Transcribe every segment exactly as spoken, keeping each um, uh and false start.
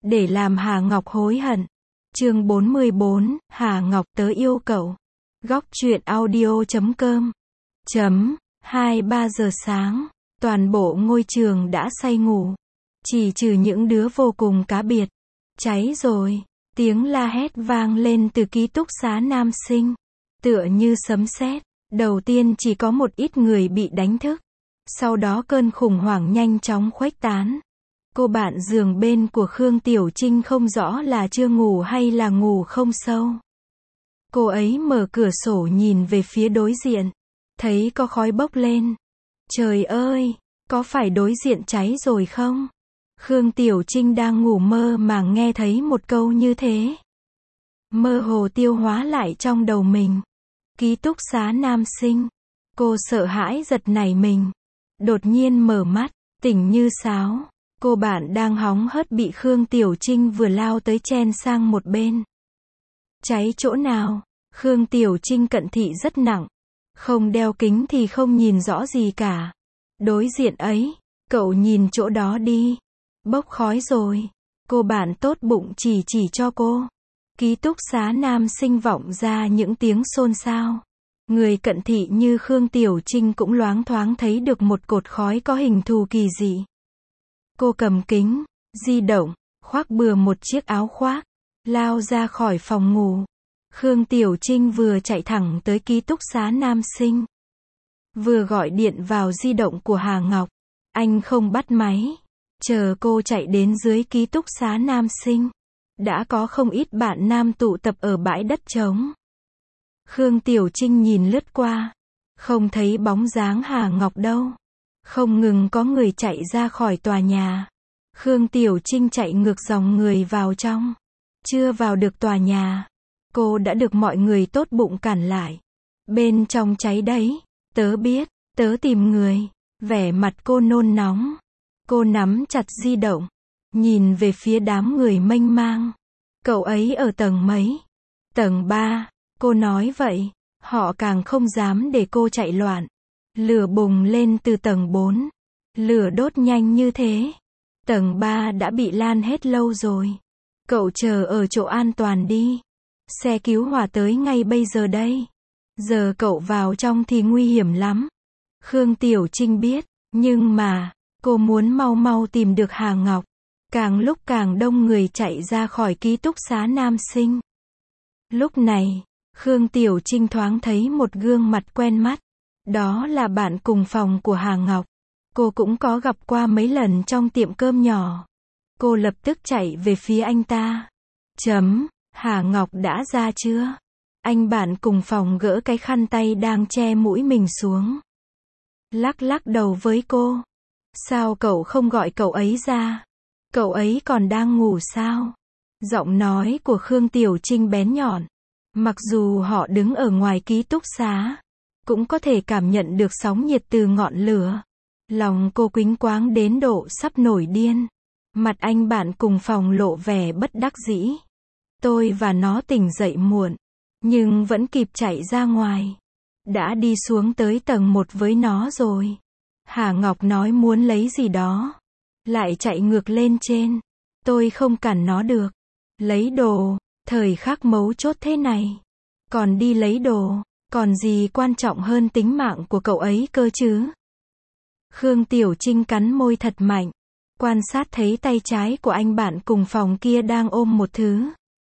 để làm Hà Ngọc hối hận. Chương bốn mươi bốn, Hà Ngọc tớ yêu cậu. Góc truyện audio chấm com. Chấm, hai ba giờ sáng, toàn bộ ngôi trường đã say ngủ. Chỉ trừ những đứa vô cùng cá biệt. Cháy rồi, tiếng la hét vang lên từ ký túc xá nam sinh. Tựa như sấm sét, đầu tiên chỉ có một ít người bị đánh thức. Sau đó cơn khủng hoảng nhanh chóng khuếch tán. Cô bạn giường bên của Khương Tiểu Trinh không rõ là chưa ngủ hay là ngủ không sâu. Cô ấy mở cửa sổ nhìn về phía đối diện. Thấy có khói bốc lên. Trời ơi, có phải đối diện cháy rồi không? Khương Tiểu Trinh đang ngủ mơ mà nghe thấy một câu như thế. Mơ hồ tiêu hóa lại trong đầu mình. Ký túc xá nam sinh. Cô sợ hãi giật nảy mình. Đột nhiên mở mắt, tỉnh như sáo. Cô bạn đang hóng hớt bị Khương Tiểu Trinh vừa lao tới chen sang một bên. Cháy chỗ nào? Khương Tiểu Trinh cận thị rất nặng. Không đeo kính thì không nhìn rõ gì cả. Đối diện ấy, cậu nhìn chỗ đó đi. Bốc khói rồi. Cô bạn tốt bụng chỉ chỉ cho cô. Ký túc xá nam sinh vọng ra những tiếng xôn xao. Người cận thị như Khương Tiểu Trinh cũng loáng thoáng thấy được một cột khói có hình thù kỳ dị. Cô cầm kính, di động, khoác bừa một chiếc áo khoác, lao ra khỏi phòng ngủ. Khương Tiểu Trinh vừa chạy thẳng tới ký túc xá nam sinh. Vừa gọi điện vào di động của Hà Ngọc. Anh không bắt máy. Chờ cô chạy đến dưới ký túc xá nam sinh. Đã có không ít bạn nam tụ tập ở bãi đất trống. Khương Tiểu Trinh nhìn lướt qua. Không thấy bóng dáng Hà Ngọc đâu. Không ngừng có người chạy ra khỏi tòa nhà. Khương Tiểu Trinh chạy ngược dòng người vào trong. Chưa vào được tòa nhà. Cô đã được mọi người tốt bụng cản lại. Bên trong cháy đấy. Tớ biết, tớ tìm người. Vẻ mặt cô nôn nóng. Cô nắm chặt di động. Nhìn về phía đám người mênh mang. Cậu ấy ở tầng mấy? Tầng ba. Cô nói vậy. Họ càng không dám để cô chạy loạn. Lửa bùng lên từ tầng bốn. Lửa đốt nhanh như thế. Tầng ba đã bị lan hết lâu rồi. Cậu chờ ở chỗ an toàn đi. Xe cứu hỏa tới ngay bây giờ đây. Giờ cậu vào trong thì nguy hiểm lắm. Khương Tiểu Trinh biết. Nhưng mà, cô muốn mau mau tìm được Hà Ngọc. Càng lúc càng đông người chạy ra khỏi ký túc xá nam sinh. Lúc này, Khương Tiểu Trinh thoáng thấy một gương mặt quen mắt. Đó là bạn cùng phòng của Hà Ngọc. Cô cũng có gặp qua mấy lần trong tiệm cơm nhỏ. Cô lập tức chạy về phía anh ta. Chấm, Hà Ngọc đã ra chưa? Anh bạn cùng phòng gỡ cái khăn tay đang che mũi mình xuống. Lắc lắc đầu với cô. Sao cậu không gọi cậu ấy ra? Cậu ấy còn đang ngủ sao? Giọng nói của Khương Tiểu Trinh bén nhọn. Mặc dù họ đứng ở ngoài ký túc xá, cũng có thể cảm nhận được sóng nhiệt từ ngọn lửa. Lòng cô quĩnh quáng đến độ sắp nổi điên. Mặt anh bạn cùng phòng lộ vẻ bất đắc dĩ. Tôi và nó tỉnh dậy muộn, nhưng vẫn kịp chạy ra ngoài. Đã đi xuống tới tầng một với nó rồi. Hà Ngọc nói muốn lấy gì đó. Lại chạy ngược lên trên. Tôi không cản nó được. Lấy đồ, thời khắc mấu chốt thế này. Còn đi lấy đồ, còn gì quan trọng hơn tính mạng của cậu ấy cơ chứ? Khương Tiểu Trinh cắn môi thật mạnh. Quan sát thấy tay trái của anh bạn cùng phòng kia đang ôm một thứ.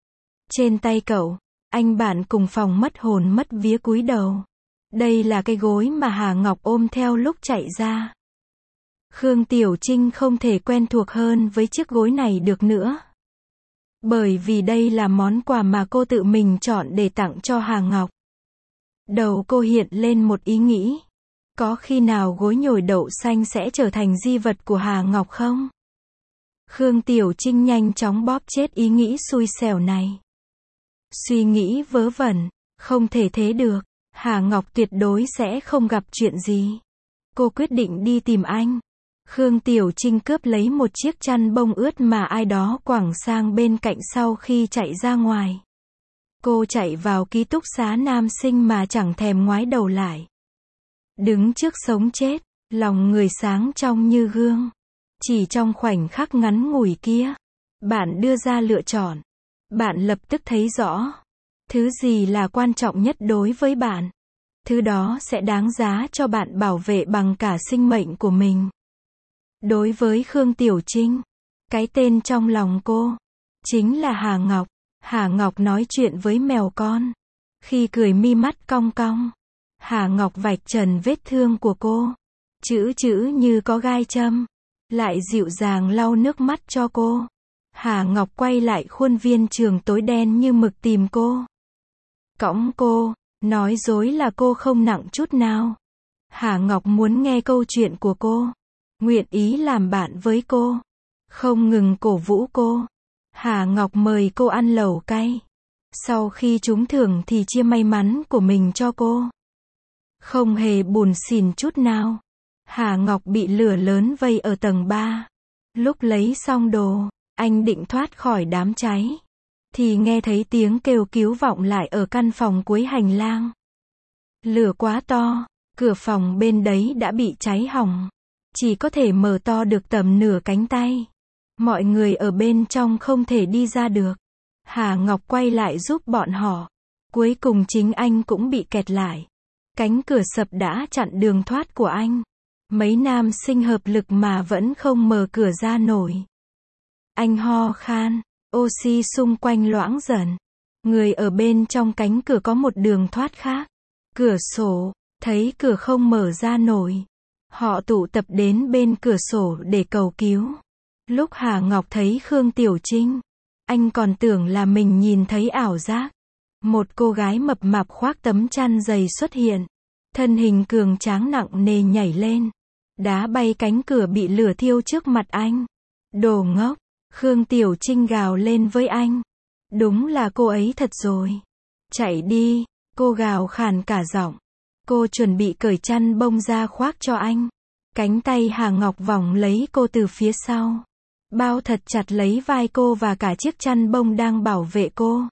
Trên tay cậu, anh bạn cùng phòng mất hồn mất vía cúi đầu. Đây là cái gối mà Hà Ngọc ôm theo lúc chạy ra. Khương Tiểu Trinh không thể quen thuộc hơn với chiếc gối này được nữa. Bởi vì đây là món quà mà cô tự mình chọn để tặng cho Hà Ngọc. Đầu cô hiện lên một ý nghĩ. Có khi nào gối nhồi đậu xanh sẽ trở thành di vật của Hà Ngọc không? Khương Tiểu Trinh nhanh chóng bóp chết ý nghĩ xui xẻo này. Suy nghĩ vớ vẩn, không thể thế được. Hà Ngọc tuyệt đối sẽ không gặp chuyện gì. Cô quyết định đi tìm anh. Khương Tiểu Trinh cướp lấy một chiếc chăn bông ướt mà ai đó quẳng sang bên cạnh sau khi chạy ra ngoài. Cô chạy vào ký túc xá nam sinh mà chẳng thèm ngoái đầu lại. Đứng trước sống chết, lòng người sáng trong như gương. Chỉ trong khoảnh khắc ngắn ngủi kia, Bạn đưa ra lựa chọn. Bạn lập tức thấy rõ. Thứ gì là quan trọng nhất đối với bạn. Thứ đó sẽ đáng giá cho bạn bảo vệ bằng cả sinh mệnh của mình. Đối với Khương Tiểu Trinh, cái tên trong lòng cô chính là Hà Ngọc. Hà Ngọc nói chuyện với mèo con. Khi cười mi mắt cong cong, Hà Ngọc vạch trần vết thương của cô. Chữ chữ như có gai châm. Lại dịu dàng lau nước mắt cho cô. Hà Ngọc quay lại khuôn viên trường tối đen như mực tìm cô. Cõng cô, nói dối là cô không nặng chút nào. Hà Ngọc muốn nghe câu chuyện của cô. Nguyện ý làm bạn với cô. Không ngừng cổ vũ cô. Hà Ngọc mời cô ăn lẩu cay. Sau khi trúng thưởng thì chia may mắn của mình cho cô. Không hề buồn xỉn chút nào. Hà Ngọc bị lửa lớn vây ở tầng ba. Lúc lấy xong đồ, anh định thoát khỏi đám cháy. Thì nghe thấy tiếng kêu cứu vọng lại ở căn phòng cuối hành lang. Lửa quá to, cửa phòng bên đấy đã bị cháy hỏng. Chỉ có thể mở to được tầm nửa cánh tay. Mọi người ở bên trong không thể đi ra được. Hà Ngọc quay lại giúp bọn họ. Cuối cùng chính anh cũng bị kẹt lại. Cánh cửa sập đã chặn đường thoát của anh. Mấy nam sinh hợp lực mà vẫn không mở cửa ra nổi. Anh ho khan, oxy xung quanh loãng dần. Người ở bên trong cánh cửa có một đường thoát khác. Cửa sổ, thấy cửa không mở ra nổi. Họ tụ tập đến bên cửa sổ để cầu cứu. Lúc Hà Ngọc thấy Khương Tiểu Trinh, anh còn tưởng là mình nhìn thấy ảo giác. Một cô gái mập mạp khoác tấm chăn dày xuất hiện. Thân hình cường tráng nặng nề nhảy lên. Đá bay cánh cửa bị lửa thiêu trước mặt anh. Đồ ngốc, Khương Tiểu Trinh gào lên với anh. Đúng là cô ấy thật rồi. Chạy đi, cô gào khàn cả giọng. Cô chuẩn bị cởi chăn bông ra khoác cho anh. Cánh tay Hà Ngọc vòng lấy cô từ phía sau. Bao thật chặt lấy vai cô và cả chiếc chăn bông đang bảo vệ cô.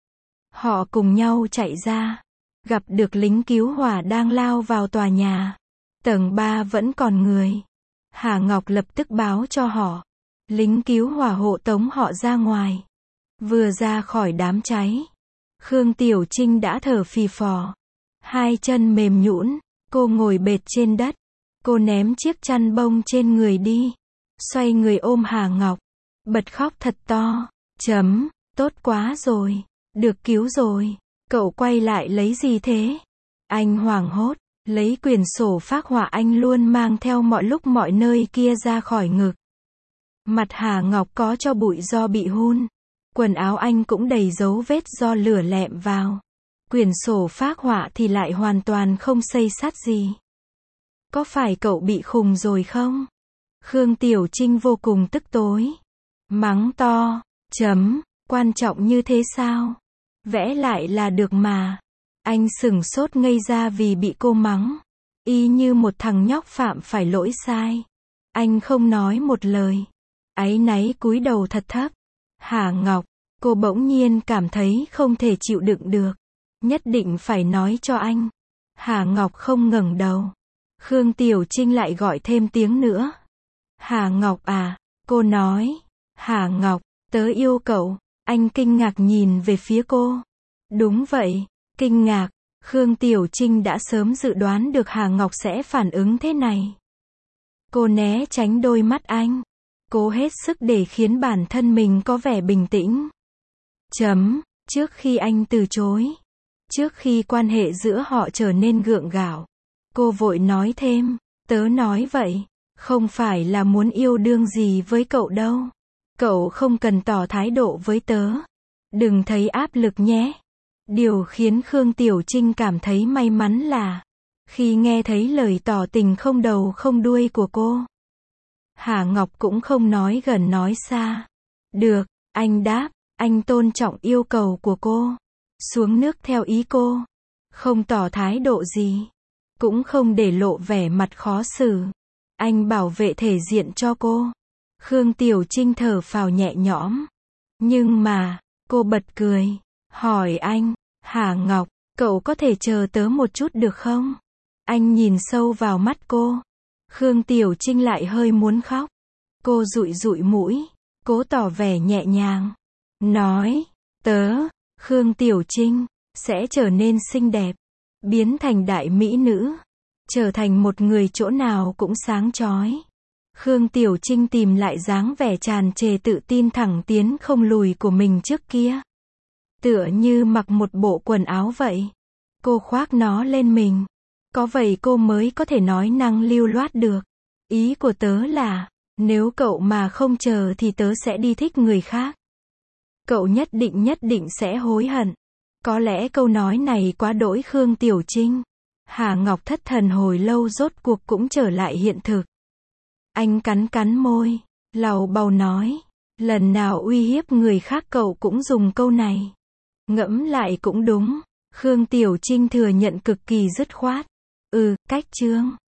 Họ cùng nhau chạy ra. Gặp được lính cứu hỏa đang lao vào tòa nhà. Tầng ba vẫn còn người. Hà Ngọc lập tức báo cho họ. Lính cứu hỏa hộ tống họ ra ngoài. Vừa ra khỏi đám cháy, Khương Tiểu Trinh đã thở phì phò. Hai chân mềm nhũn, cô ngồi bệt trên đất. Cô ném chiếc chăn bông trên người đi. Xoay người ôm Hà Ngọc. Bật khóc thật to. Chấm, tốt quá rồi. Được cứu rồi. Cậu quay lại lấy gì thế? Anh hoảng hốt. Lấy quyển sổ phác họa anh luôn mang theo mọi lúc mọi nơi kia ra khỏi ngực. Mặt Hà Ngọc có cho bụi do bị hun. Quần áo anh cũng đầy dấu vết do lửa lẹm vào. Quyển sổ phác họa thì lại hoàn toàn không xây xát gì. Có phải cậu bị khùng rồi không? Khương Tiểu Trinh vô cùng tức tối. Mắng to. Chấm, quan trọng như thế sao? Vẽ lại là được mà. Anh sửng sốt ngây ra vì bị cô mắng. Y như một thằng nhóc phạm phải lỗi sai. Anh không nói một lời. Áy náy cúi đầu thật thấp. Hà Ngọc, cô bỗng nhiên cảm thấy không thể chịu đựng được. Nhất định phải nói cho anh. Hà Ngọc không ngẩng đầu. Khương Tiểu Trinh lại gọi thêm tiếng nữa. Hà Ngọc à, cô nói. Hà Ngọc, tớ yêu cậu. Anh kinh ngạc nhìn về phía cô. Đúng vậy, kinh ngạc. Khương Tiểu Trinh đã sớm dự đoán được Hà Ngọc sẽ phản ứng thế này. Cô né tránh đôi mắt anh. Cố hết sức để khiến bản thân mình có vẻ bình tĩnh. Chấm, trước khi anh từ chối. Trước khi quan hệ giữa họ trở nên gượng gạo. Cô vội nói thêm. Tớ nói vậy. Không phải là muốn yêu đương gì với cậu đâu. Cậu không cần tỏ thái độ với tớ. Đừng thấy áp lực nhé. Điều khiến Khương Tiểu Trinh cảm thấy may mắn là khi nghe thấy lời tỏ tình không đầu không đuôi của cô. Hà Ngọc cũng không nói gần nói xa. Được, anh đáp, anh tôn trọng yêu cầu của cô. Xuống nước theo ý cô. Không tỏ thái độ gì. Cũng không để lộ vẻ mặt khó xử. Anh bảo vệ thể diện cho cô. Khương Tiểu Trinh thở phào nhẹ nhõm. Nhưng mà, cô bật cười. Hỏi anh, Hà Ngọc, cậu có thể chờ tớ một chút được không? Anh nhìn sâu vào mắt cô. Khương Tiểu Trinh lại hơi muốn khóc. Cô dụi dụi mũi. cố tỏ vẻ nhẹ nhàng. Nói, tớ, Khương Tiểu Trinh, sẽ trở nên xinh đẹp, biến thành đại mỹ nữ, trở thành một người chỗ nào cũng sáng chói. Khương Tiểu Trinh tìm lại dáng vẻ tràn trề tự tin thẳng tiến không lùi của mình trước kia. Tựa như mặc một bộ quần áo vậy. Cô khoác nó lên mình. Có vậy cô mới có thể nói năng lưu loát được. Ý của tớ là, nếu cậu mà không chờ thì tớ sẽ đi thích người khác. Cậu nhất định nhất định sẽ hối hận. Có lẽ câu nói này quá đỗi Khương Tiểu Trinh. Hà Ngọc thất thần hồi lâu rốt cuộc cũng trở lại hiện thực. Anh cắn cắn môi, lầu bầu nói, lần nào uy hiếp người khác cậu cũng dùng câu này. Ngẫm lại cũng đúng, Khương Tiểu Trinh thừa nhận cực kỳ dứt khoát. Ừ, cách chương.